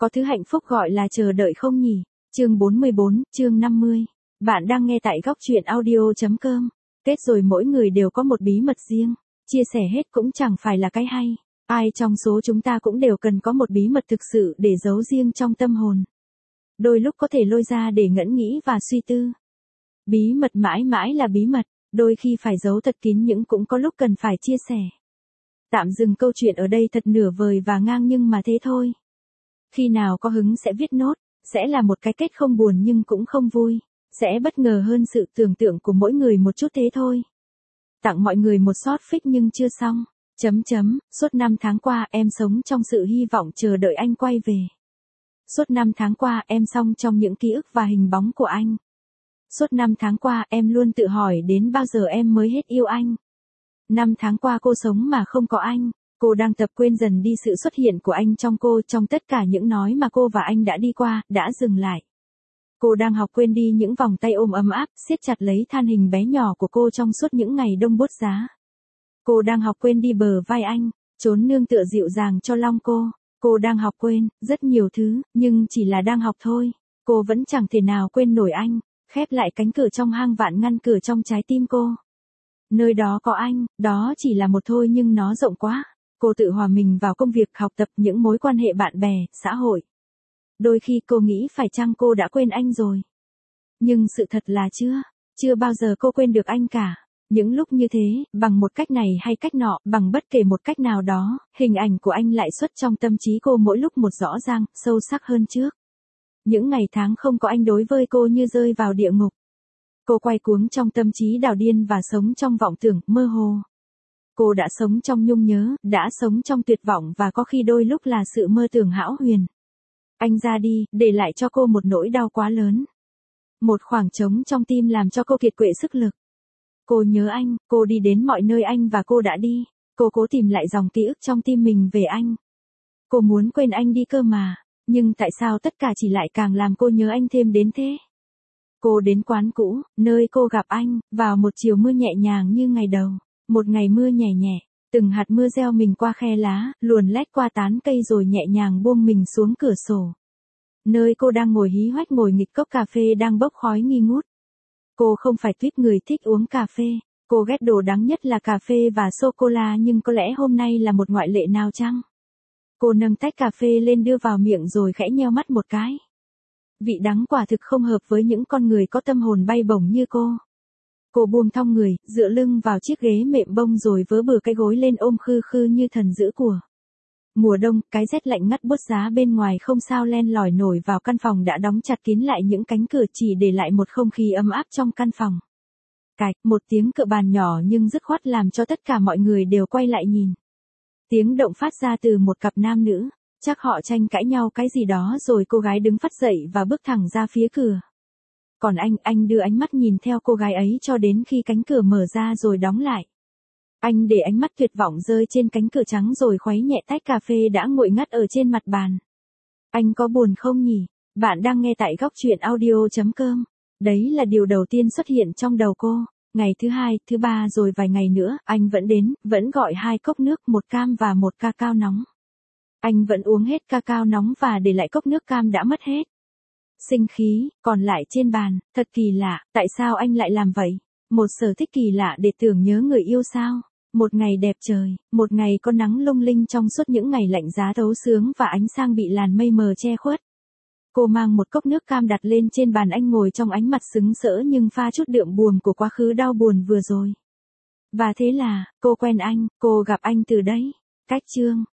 Có thứ hạnh phúc gọi là chờ đợi không nhỉ? Chương 44, chương 50. Bạn đang nghe tại góc truyện audio.com. Kết rồi mỗi người đều có một bí mật riêng. Chia sẻ hết cũng chẳng phải là cái hay. Ai trong số chúng ta cũng đều cần có một bí mật thực sự để giấu riêng trong tâm hồn. Đôi lúc có thể lôi ra để ngẫm nghĩ và suy tư. Bí mật mãi mãi là bí mật, đôi khi phải giấu thật kín nhưng cũng có lúc cần phải chia sẻ. Tạm dừng câu chuyện ở đây thật nửa vời và ngang nhưng mà thế thôi. Khi nào có hứng sẽ viết nốt, sẽ là một cái kết không buồn nhưng cũng không vui, sẽ bất ngờ hơn sự tưởng tượng của mỗi người một chút thế thôi. Tặng mọi người một short fix nhưng chưa xong. Suốt 5 tháng qua em sống trong sự hy vọng chờ đợi anh quay về. Suốt 5 tháng qua em sống trong những ký ức và hình bóng của anh. Suốt 5 tháng qua em luôn tự hỏi đến bao giờ em mới hết yêu anh. 5 tháng qua cô sống mà không có anh. Cô đang tập quên dần đi sự xuất hiện của anh trong cô, trong tất cả những nói mà cô và anh đã đi qua, đã dừng lại. Cô đang học quên đi những vòng tay ôm ấm áp, siết chặt lấy than hình bé nhỏ của cô trong suốt những ngày đông buốt giá. Cô đang học quên đi bờ vai anh, trốn nương tựa dịu dàng cho lòng cô. Cô đang học quên rất nhiều thứ, nhưng chỉ là đang học thôi. Cô vẫn chẳng thể nào quên nổi anh, khép lại cánh cửa trong hang vạn ngăn cửa trong trái tim cô. Nơi đó có anh, đó chỉ là một thôi nhưng nó rộng quá. Cô tự hòa mình vào công việc, học tập, những mối quan hệ bạn bè, xã hội. Đôi khi cô nghĩ phải chăng cô đã quên anh rồi. Nhưng sự thật là chưa bao giờ cô quên được anh cả. Những lúc như thế, bằng một cách này hay cách nọ, bằng bất kể một cách nào đó, hình ảnh của anh lại xuất trong tâm trí cô mỗi lúc một rõ ràng, sâu sắc hơn trước. Những ngày tháng không có anh đối với cô như rơi vào địa ngục. Cô quay cuống trong tâm trí đảo điên và sống trong vọng tưởng, mơ hồ. Cô đã sống trong nhung nhớ, đã sống trong tuyệt vọng và có khi đôi lúc là sự mơ tưởng hão huyền. Anh ra đi, để lại cho cô một nỗi đau quá lớn. Một khoảng trống trong tim làm cho cô kiệt quệ sức lực. Cô nhớ anh, cô đi đến mọi nơi anh và cô đã đi. Cô cố tìm lại dòng ký ức trong tim mình về anh. Cô muốn quên anh đi cơ mà, nhưng tại sao tất cả chỉ lại càng làm cô nhớ anh thêm đến thế? Cô đến quán cũ, nơi cô gặp anh, vào một chiều mưa nhẹ nhàng như ngày đầu. Một ngày mưa nhẹ nhẹ, từng hạt mưa reo mình qua khe lá, luồn lách qua tán cây rồi nhẹ nhàng buông mình xuống cửa sổ. Nơi cô đang ngồi hí hoách ngồi nghịch cốc cà phê đang bốc khói nghi ngút. Cô không phải tuýp người thích uống cà phê, cô ghét đồ đắng nhất là cà phê và sô-cô-la nhưng có lẽ hôm nay là một ngoại lệ nào chăng? Cô nâng tách cà phê lên đưa vào miệng rồi khẽ nheo mắt một cái. Vị đắng quả thực không hợp với những con người có tâm hồn bay bổng như cô. Cô buông thong người, dựa lưng vào chiếc ghế mệm bông rồi vớ bừa cái gối lên ôm khư khư như thần giữ của. Mùa đông, cái rét lạnh ngắt buốt giá bên ngoài không sao len lỏi nổi vào căn phòng đã đóng chặt kín lại những cánh cửa chỉ để lại một không khí ấm áp trong căn phòng. Cạch, một tiếng cựa bàn nhỏ nhưng dứt khoát làm cho tất cả mọi người đều quay lại nhìn. Tiếng động phát ra từ một cặp nam nữ, chắc họ tranh cãi nhau cái gì đó rồi cô gái đứng phắt dậy và bước thẳng ra phía cửa. Còn anh đưa ánh mắt nhìn theo cô gái ấy cho đến khi cánh cửa mở ra rồi đóng lại. Anh để ánh mắt tuyệt vọng rơi trên cánh cửa trắng rồi khuấy nhẹ tách cà phê đã nguội ngắt ở trên mặt bàn. Anh có buồn không nhỉ? Bạn đang nghe tại góc truyện audio.com. Đấy là điều đầu tiên xuất hiện trong đầu cô. Ngày thứ hai, thứ ba rồi vài ngày nữa, anh vẫn đến, vẫn gọi 2 cốc nước, 1 cam và 1 cacao nóng. Anh vẫn uống hết cacao nóng và để lại cốc nước cam đã mất hết. Sinh khí, còn lại trên bàn, thật kỳ lạ, tại sao anh lại làm vậy? Một sở thích kỳ lạ để tưởng nhớ người yêu sao? Một ngày đẹp trời, một ngày có nắng lung linh trong suốt những ngày lạnh giá thấu xướng và ánh sáng bị làn mây mờ che khuất. Cô mang một cốc nước cam đặt lên trên bàn, anh ngồi trong ánh mặt sững sỡ nhưng pha chút đượm buồn của quá khứ đau buồn vừa rồi. Và thế là, cô quen anh, cô gặp anh từ đấy. Cách chương